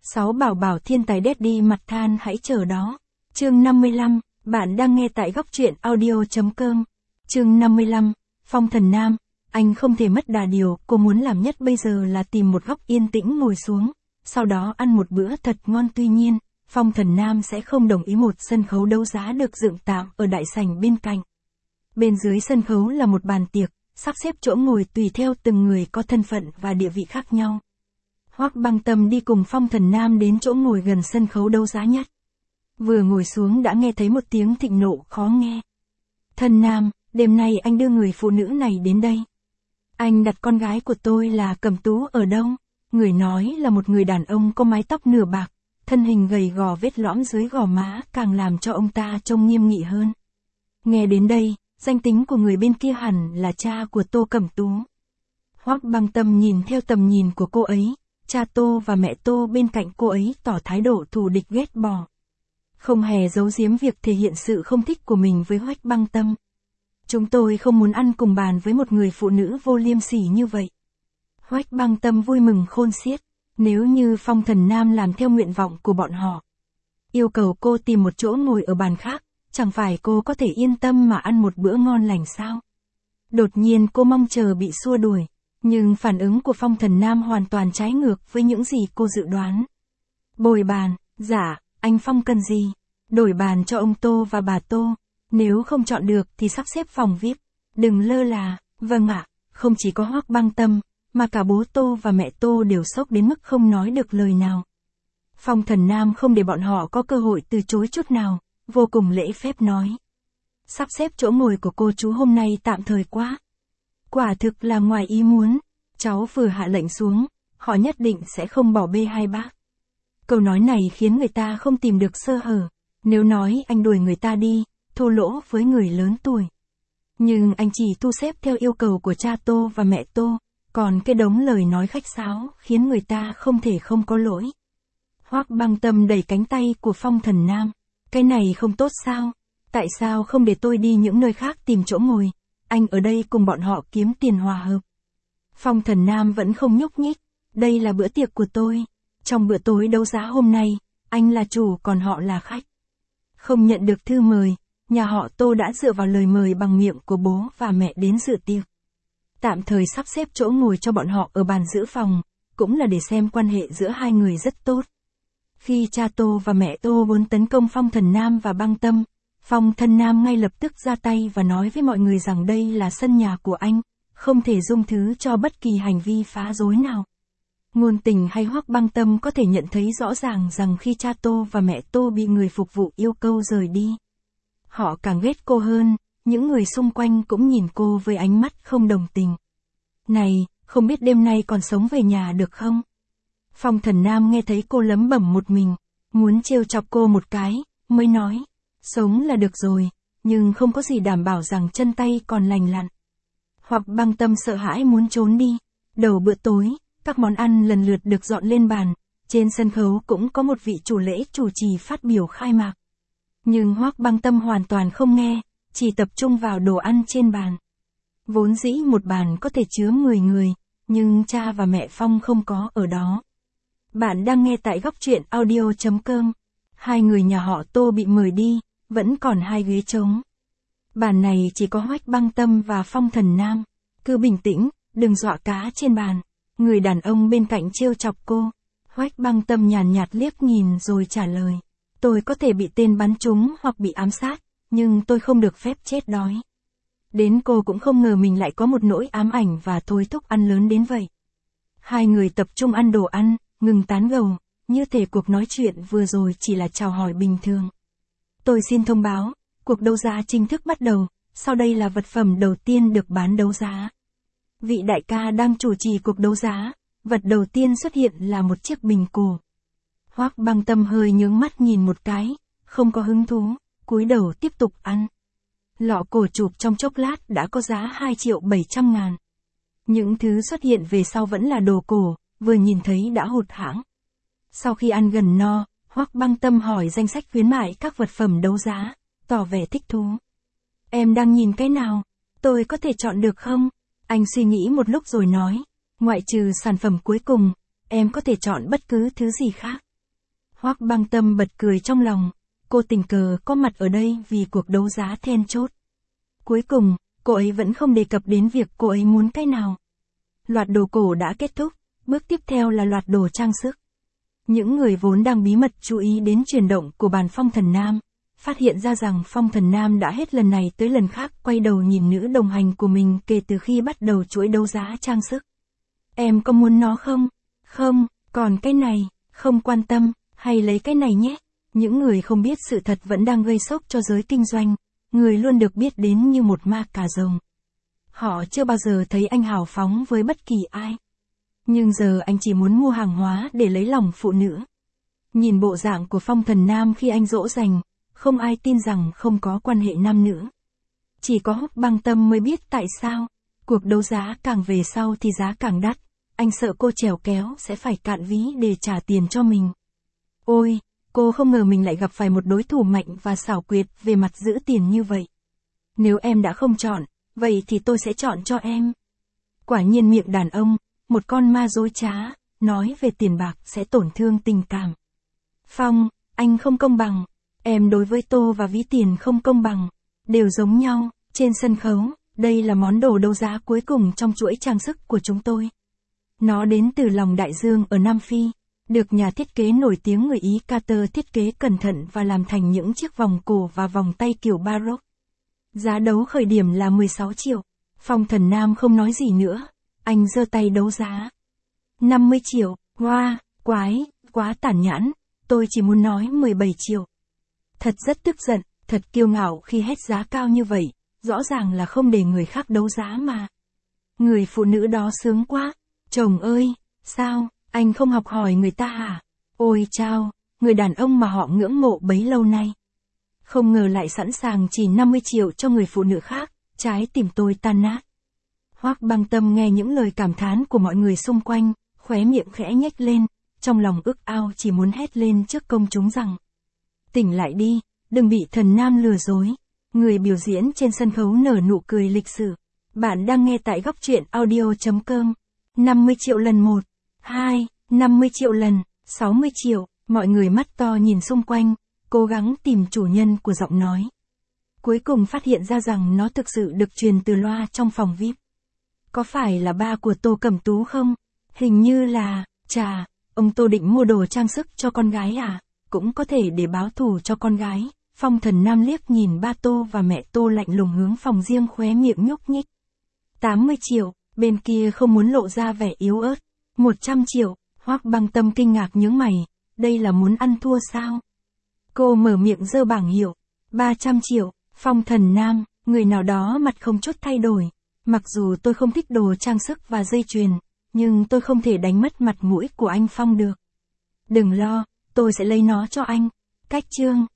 6 bảo bảo thiên tài daddy mặt than hãy chờ đó. Chương 55, bạn đang nghe tại góc truyện audio.com. Chương 55, Phong Thần Nam, anh không thể mất đà điều, cô muốn làm nhất bây giờ là tìm một góc yên tĩnh ngồi xuống, sau đó ăn một bữa thật ngon. Tuy nhiên, Phong Thần Nam sẽ không đồng ý một sân khấu đấu giá được dựng tạm ở đại sảnh bên cạnh. Bên dưới sân khấu là một bàn tiệc, sắp xếp chỗ ngồi tùy theo từng người có thân phận và địa vị khác nhau. Hoắc Băng Tâm đi cùng Phong Thần Nam đến chỗ ngồi gần sân khấu đấu giá nhất. Vừa ngồi xuống đã nghe thấy một tiếng thịnh nộ khó nghe. Thần Nam, đêm nay anh đưa người phụ nữ này đến đây. Anh đặt con gái của tôi là Cẩm Tú ở đâu? Người nói là một người đàn ông có mái tóc nửa bạc, thân hình gầy gò vết lõm dưới gò má càng làm cho ông ta trông nghiêm nghị hơn. Nghe đến đây, danh tính của người bên kia hẳn là cha của Tô Cẩm Tú. Hoắc Băng Tâm nhìn theo tầm nhìn của cô ấy, cha Tô và mẹ Tô bên cạnh cô ấy tỏ thái độ thù địch ghét bỏ. Không hề giấu giếm việc thể hiện sự không thích của mình với Hoắc Băng Tâm. Chúng tôi không muốn ăn cùng bàn với một người phụ nữ vô liêm sỉ như vậy. Hoắc Băng Tâm vui mừng khôn xiết, nếu như Phong Thần Nam làm theo nguyện vọng của bọn họ, yêu cầu cô tìm một chỗ ngồi ở bàn khác, chẳng phải cô có thể yên tâm mà ăn một bữa ngon lành sao? Đột nhiên cô mong chờ bị xua đuổi, nhưng phản ứng của Phong Thần Nam hoàn toàn trái ngược với những gì cô dự đoán. Bồi bàn, dạ, anh Phong cần gì? Đổi bàn cho ông Tô và bà Tô, nếu không chọn được thì sắp xếp phòng VIP, đừng lơ là. Vâng ạ. Không chỉ có Hoắc Băng Tâm, mà cả bố Tô và mẹ Tô đều sốc đến mức không nói được lời nào. Phong Thần Nam không để bọn họ có cơ hội từ chối chút nào, vô cùng lễ phép nói. Sắp xếp chỗ ngồi của cô chú hôm nay tạm thời quá. Quả thực là ngoài ý muốn, cháu vừa hạ lệnh xuống, họ nhất định sẽ không bỏ bê hai bác. Câu nói này khiến người ta không tìm được sơ hở, nếu nói anh đuổi người ta đi, thô lỗ với người lớn tuổi. Nhưng anh chỉ thu xếp theo yêu cầu của cha Tô và mẹ Tô, còn cái đống lời nói khách sáo khiến người ta không thể không có lỗi. Hoắc Băng Tâm đẩy cánh tay của Phong Thần Nam. Cái này không tốt sao? Tại sao không để tôi đi những nơi khác tìm chỗ ngồi? Anh ở đây cùng bọn họ kiếm tiền hòa hợp. Phong Thần Nam vẫn không nhúc nhích. Đây là bữa tiệc của tôi. Trong bữa tối đấu giá hôm nay, anh là chủ còn họ là khách. Không nhận được thư mời, nhà họ Tô đã dựa vào lời mời bằng miệng của bố và mẹ đến dự tiệc. Tạm thời sắp xếp chỗ ngồi cho bọn họ ở bàn giữ phòng, cũng là để xem quan hệ giữa hai người rất tốt. Khi cha Tô và mẹ Tô muốn tấn công Phong Thần Nam và Băng Tâm, Phong Thần Nam ngay lập tức ra tay và nói với mọi người rằng đây là sân nhà của anh, không thể dung thứ cho bất kỳ hành vi phá rối nào. Ngôn Tình hay Hoắc Băng Tâm có thể nhận thấy rõ ràng rằng khi cha Tô và mẹ Tô bị người phục vụ yêu cầu rời đi, họ càng ghét cô hơn, những người xung quanh cũng nhìn cô với ánh mắt không đồng tình. Này, không biết đêm nay còn sống về nhà được không? Phong Thần Nam nghe thấy cô lẩm bẩm một mình, muốn trêu chọc cô một cái, mới nói, sống là được rồi, nhưng không có gì đảm bảo rằng chân tay còn lành lặn. Hoắc Băng Tâm sợ hãi muốn trốn đi. Đầu bữa tối, các món ăn lần lượt được dọn lên bàn, trên sân khấu cũng có một vị chủ lễ chủ trì phát biểu khai mạc. Nhưng Hoắc Băng Tâm hoàn toàn không nghe, chỉ tập trung vào đồ ăn trên bàn. Vốn dĩ một bàn có thể chứa 10 người, nhưng cha và mẹ Phong không có ở đó. Bạn đang nghe tại góc truyện audio.com. Hai người nhà họ Tô bị mời đi, vẫn còn 2 ghế trống. Bàn này chỉ có Hoắc Băng Tâm và Phong Thần Nam. Cứ bình tĩnh, đừng dọa cá trên bàn. Người đàn ông bên cạnh trêu chọc cô. Hoắc Băng Tâm nhàn nhạt liếc nhìn rồi trả lời. Tôi có thể bị tên bắn trúng hoặc bị ám sát, nhưng tôi không được phép chết đói. Đến cô cũng không ngờ mình lại có một nỗi ám ảnh và thôi thúc ăn lớn đến vậy. Hai người tập trung ăn đồ ăn, ngừng tán gẫu, như thể cuộc nói chuyện vừa rồi chỉ là chào hỏi bình thường. Tôi xin thông báo, cuộc đấu giá chính thức bắt đầu, sau đây là vật phẩm đầu tiên được bán đấu giá. Vị đại ca đang chủ trì cuộc đấu giá, vật đầu tiên xuất hiện là một chiếc bình cổ. Hoắc Băng Tâm hơi nhướng mắt nhìn một cái, không có hứng thú, cúi đầu tiếp tục ăn. Lọ cổ chụp trong chốc lát đã có giá 2.700.000. Những thứ xuất hiện về sau vẫn là đồ cổ, vừa nhìn thấy đã hụt hẫng. Sau khi ăn gần no, Hoắc Băng Tâm hỏi danh sách khuyến mại các vật phẩm đấu giá, tỏ vẻ thích thú. Em đang nhìn cái nào? Tôi có thể chọn được không? Anh suy nghĩ một lúc rồi nói, ngoại trừ sản phẩm cuối cùng, em có thể chọn bất cứ thứ gì khác. Hoắc Băng Tâm bật cười trong lòng, cô tình cờ có mặt ở đây vì cuộc đấu giá then chốt. Cuối cùng, cô ấy vẫn không đề cập đến việc cô ấy muốn cái nào. Loạt đồ cổ đã kết thúc, bước tiếp theo là loạt đồ trang sức. Những người vốn đang bí mật chú ý đến chuyển động của bàn Phong Thần Nam, phát hiện ra rằng Phong Thần Nam đã hết lần này tới lần khác quay đầu nhìn nữ đồng hành của mình kể từ khi bắt đầu chuỗi đấu giá trang sức. Em có muốn nó không? Không, còn cái này, không quan tâm, hay lấy cái này nhé. Những người không biết sự thật vẫn đang gây sốc cho giới kinh doanh, người luôn được biết đến như một ma cà rồng. Họ chưa bao giờ thấy anh hào phóng với bất kỳ ai. Nhưng giờ anh chỉ muốn mua hàng hóa để lấy lòng phụ nữ. Nhìn bộ dạng của Phong Thần Nam khi anh dỗ dành, không ai tin rằng không có quan hệ nam nữ. Chỉ có Hoắc Băng Tâm mới biết tại sao, cuộc đấu giá càng về sau thì giá càng đắt, anh sợ cô trèo kéo sẽ phải cạn ví để trả tiền cho mình. Ôi, cô không ngờ mình lại gặp phải một đối thủ mạnh và xảo quyệt về mặt giữ tiền như vậy. Nếu em đã không chọn, vậy thì tôi sẽ chọn cho em. Quả nhiên miệng đàn ông, một con ma dối trá, nói về tiền bạc sẽ tổn thương tình cảm. Phong, anh không công bằng. Em đối với Tô và ví tiền không công bằng. Đều giống nhau, trên sân khấu, đây là món đồ đấu giá cuối cùng trong chuỗi trang sức của chúng tôi. Nó đến từ lòng đại dương ở Nam Phi, được nhà thiết kế nổi tiếng người Ý Carter thiết kế cẩn thận và làm thành những chiếc vòng cổ và vòng tay kiểu Baroque. Giá đấu khởi điểm là 16 triệu. Phong Thần Nam không nói gì nữa, anh giơ tay đấu giá. 50 triệu, hoa, quái, quá tàn nhẫn, tôi chỉ muốn nói 17 triệu. Thật rất tức giận, thật kiêu ngạo khi hét giá cao như vậy, rõ ràng là không để người khác đấu giá mà. Người phụ nữ đó sướng quá, chồng ơi, sao, anh không học hỏi người ta hả? Ôi chao, người đàn ông mà họ ngưỡng mộ bấy lâu nay. Không ngờ lại sẵn sàng chỉ 50 triệu cho người phụ nữ khác, trái tim tôi tan nát. Hoắc Băng Tâm nghe những lời cảm thán của mọi người xung quanh, khóe miệng khẽ nhếch lên, trong lòng ước ao chỉ muốn hét lên trước công chúng rằng: tỉnh lại đi, đừng bị thần nam lừa dối. Người biểu diễn trên sân khấu nở nụ cười lịch sử. Bạn đang nghe tại góc truyện audio.com. 50 triệu lần 1, 2, 50 triệu lần, 60 triệu, mọi người mắt to nhìn xung quanh, cố gắng tìm chủ nhân của giọng nói. Cuối cùng phát hiện ra rằng nó thực sự được truyền từ loa trong phòng VIP. Có phải là ba của Tô Cẩm Tú không? Hình như là, chà, ông Tô định mua đồ trang sức cho con gái à? Cũng có thể để báo thù cho con gái. Phong Thần Nam liếc nhìn ba Tô và mẹ Tô lạnh lùng hướng phòng riêng khóe miệng nhúc nhích. 80 triệu, bên kia không muốn lộ ra vẻ yếu ớt. 100 triệu, Hoắc Băng Tâm kinh ngạc nhướng mày, đây là muốn ăn thua sao? Cô mở miệng giơ bảng hiệu. 300 triệu, Phong Thần Nam, người nào đó mặt không chút thay đổi. Mặc dù tôi không thích đồ trang sức và dây chuyền, nhưng tôi không thể đánh mất mặt mũi của anh Phong được. Đừng lo, tôi sẽ lấy nó cho anh. Cách chương.